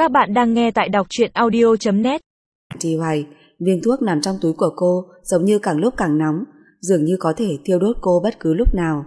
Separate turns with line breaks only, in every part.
Các bạn đang nghe tại đọc truyện audio.net.
Trì Hoài, viên thuốc nằm trong túi của cô giống như càng lúc càng nóng, dường như có thể thiêu đốt cô bất cứ lúc nào.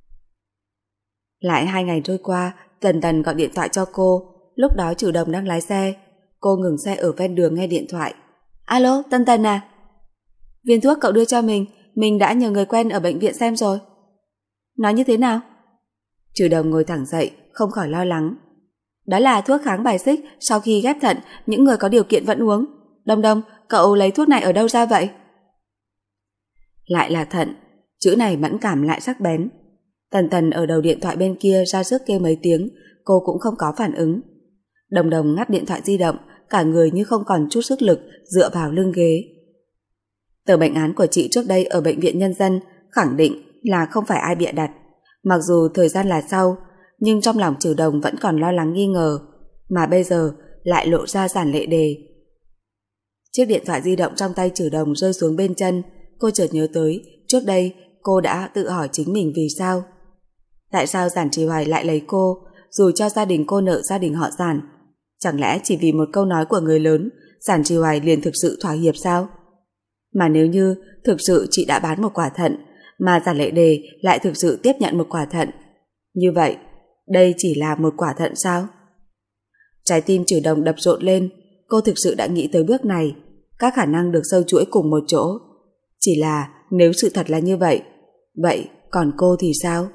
Lại 2 ngày trôi qua, Tần Tần gọi điện thoại cho cô. Lúc đó Trừ Đồng đang lái xe. Cô ngừng xe ở ven đường nghe điện thoại. Alo, Tần Tần à? Viên thuốc cậu đưa cho mình đã nhờ người quen ở bệnh viện xem rồi. Nói như thế nào? Trừ Đồng ngồi thẳng dậy, không khỏi lo lắng. Đó là thuốc kháng bài xích sau khi ghép thận, những người có điều kiện vẫn uống. Đông, cậu lấy thuốc này ở đâu ra vậy? Lại là thận, chữ này mẫn cảm lại sắc bén. Tần Tần ở đầu điện thoại bên kia ra sức kêu mấy tiếng, cô cũng không có phản ứng. Đồng ngắt điện thoại di động, cả người như không còn chút sức lực, dựa vào lưng ghế. Tờ bệnh án của chị trước đây ở bệnh viện Nhân dân khẳng định là không phải ai bịa đặt. Mặc dù thời gian là sau, nhưng trong lòng Trừ Đồng vẫn còn lo lắng nghi ngờ, mà bây giờ lại lộ ra giản lệ đề. Chiếc điện thoại di động trong tay Trừ Đồng rơi xuống bên chân. Cô chợt nhớ tới trước đây cô đã tự hỏi chính mình vì sao. Tại sao Giản Trì Hoài lại lấy cô, dù cho gia đình cô nợ gia đình họ Giản? Chẳng lẽ chỉ vì một câu nói của người lớn, Giản Trì Hoài liền thực sự thỏa hiệp sao? Mà nếu như thực sự chị đã bán một quả thận, mà Giản Lệ Đề lại thực sự tiếp nhận một quả thận, như vậy đây chỉ là một quả thận sao? Trái tim Trừ Đồng đập rộn lên. Cô thực sự đã nghĩ tới bước này, các khả năng được sâu chuỗi cùng một chỗ. Chỉ là nếu sự thật là như vậy, vậy còn cô thì sao?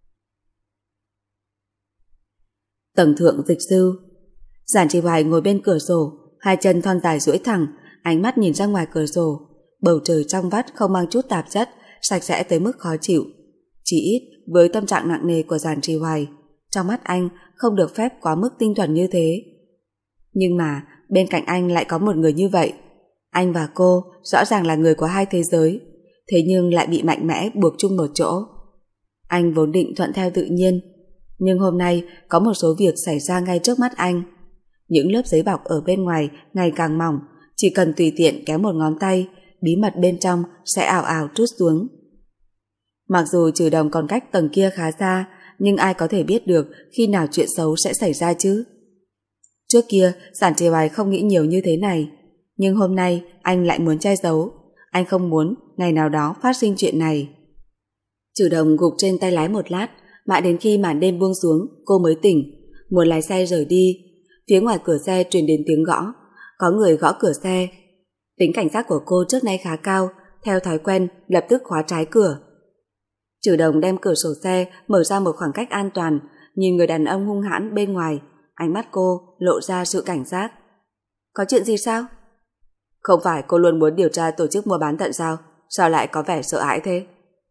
Tầng thượng dịch sư. Giản Trì Hoài ngồi bên cửa sổ, hai chân thon dài duỗi thẳng, ánh mắt nhìn ra ngoài cửa sổ. Bầu trời trong vắt không mang chút tạp chất, sạch sẽ tới mức khó chịu. Chỉ ít với tâm trạng nặng nề của Giản Trì Hoài, trong mắt anh không được phép quá mức tinh thuần như thế. Nhưng mà bên cạnh anh lại có một người như vậy. Anh và cô rõ ràng là người của hai thế giới, thế nhưng lại bị mạnh mẽ buộc chung một chỗ. Anh vốn định thuận theo tự nhiên, nhưng hôm nay có một số việc xảy ra ngay trước mắt anh. Những lớp giấy bọc ở bên ngoài ngày càng mỏng, chỉ cần tùy tiện kéo một ngón tay, bí mật bên trong sẽ ào ào trút xuống. Mặc dù Trừ Đồng còn cách tầng kia khá xa, nhưng ai có thể biết được khi nào chuyện xấu sẽ xảy ra chứ? Trước kia Giản Trì Hoài không nghĩ nhiều như thế này, nhưng hôm nay anh lại muốn che giấu. Anh không muốn ngày nào đó phát sinh chuyện này. Trừ Đồng gục trên tay lái một lát, mãi đến khi màn đêm buông xuống cô mới tỉnh, muốn lái xe rời đi. Phía ngoài cửa xe truyền đến tiếng gõ, có người gõ cửa xe. Tính cảnh giác của cô trước nay khá cao, theo thói quen lập tức khóa trái cửa. Trừ Đồng đem cửa sổ xe mở ra một khoảng cách an toàn, nhìn người đàn ông hung hãn bên ngoài, ánh mắt cô lộ ra sự cảnh giác. Có chuyện gì sao? Không phải cô luôn muốn điều tra tổ chức mua bán thận sao? Sao lại có vẻ sợ hãi thế?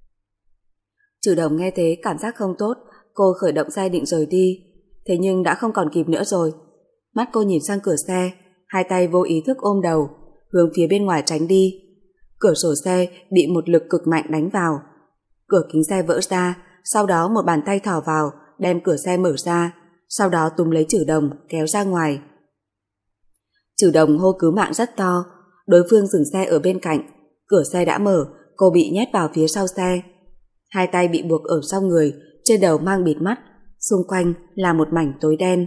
Trừ Đồng nghe thế cảm giác không tốt, cô khởi động xe định rời đi, thế nhưng đã không còn kịp nữa rồi. Mắt cô nhìn sang cửa xe, hai tay vô ý thức ôm đầu, hướng phía bên ngoài tránh đi. Cửa sổ xe bị một lực cực mạnh đánh vào. Cửa kính xe vỡ ra, sau đó một bàn tay thò vào, đem cửa xe mở ra, sau đó túm lấy Trừ Đồng kéo ra ngoài. Trừ Đồng hô cứu mạng rất to, đối phương dừng xe ở bên cạnh, cửa xe đã mở, cô bị nhét vào phía sau xe. Hai tay bị buộc ở sau người, trên đầu mang bịt mắt, xung quanh là một mảnh tối đen.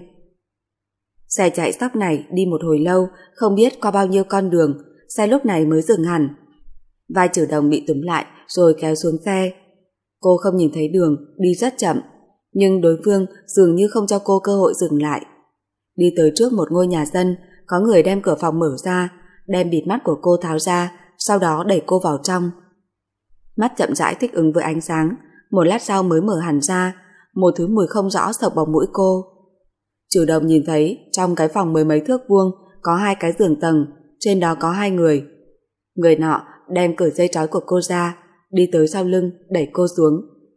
Xe chạy sóc này đi một hồi lâu, không biết qua bao nhiêu con đường, xe lúc này mới dừng hẳn. Vai Trừ Đồng bị túm lại rồi kéo xuống xe. Cô không nhìn thấy đường, đi rất chậm, nhưng đối phương dường như không cho cô cơ hội dừng lại. Đi tới trước một ngôi nhà dân, có người đem cửa phòng mở ra, đem bịt mắt của cô tháo ra, sau đó đẩy cô vào trong. Mắt chậm rãi thích ứng với ánh sáng, một lát sau mới mở hẳn ra, một thứ mùi không rõ sộc vào mũi cô. Trừ Đồng nhìn thấy trong cái phòng 10 mấy thước vuông có 2 cái giường tầng, trên đó có 2 người. Người nọ đem cởi dây trói của cô ra, đi tới sau lưng đẩy cô xuống.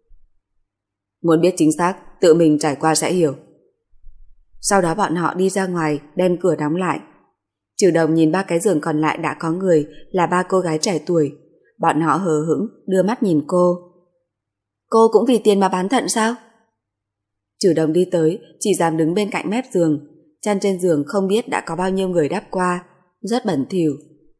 Muốn biết chính xác, tự mình trải qua sẽ hiểu. Sau đó bọn họ đi ra ngoài, đem cửa đóng lại. Trừ Đồng nhìn 3 cái giường còn lại đã có người, là 3 cô gái trẻ tuổi. Bọn họ hờ hững đưa mắt nhìn cô. Cô cũng vì tiền mà bán thận sao? Trừ Đồng đi tới, chỉ dám đứng bên cạnh mép giường, chăn trên giường không biết đã có bao nhiêu người đắp qua, rất bẩn thỉu.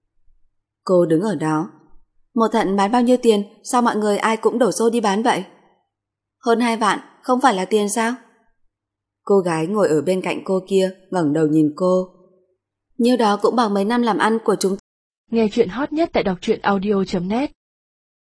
Cô đứng ở đó. Một thận bán bao nhiêu tiền, sao mọi người ai cũng đổ xô đi bán vậy? Hơn 2 vạn, không phải là tiền sao? Cô gái ngồi ở bên cạnh cô kia ngẩng đầu nhìn cô. Nhiêu đó cũng bằng mấy năm làm ăn của chúng.
Nghe chuyện hot nhất tại đọc truyện audio.net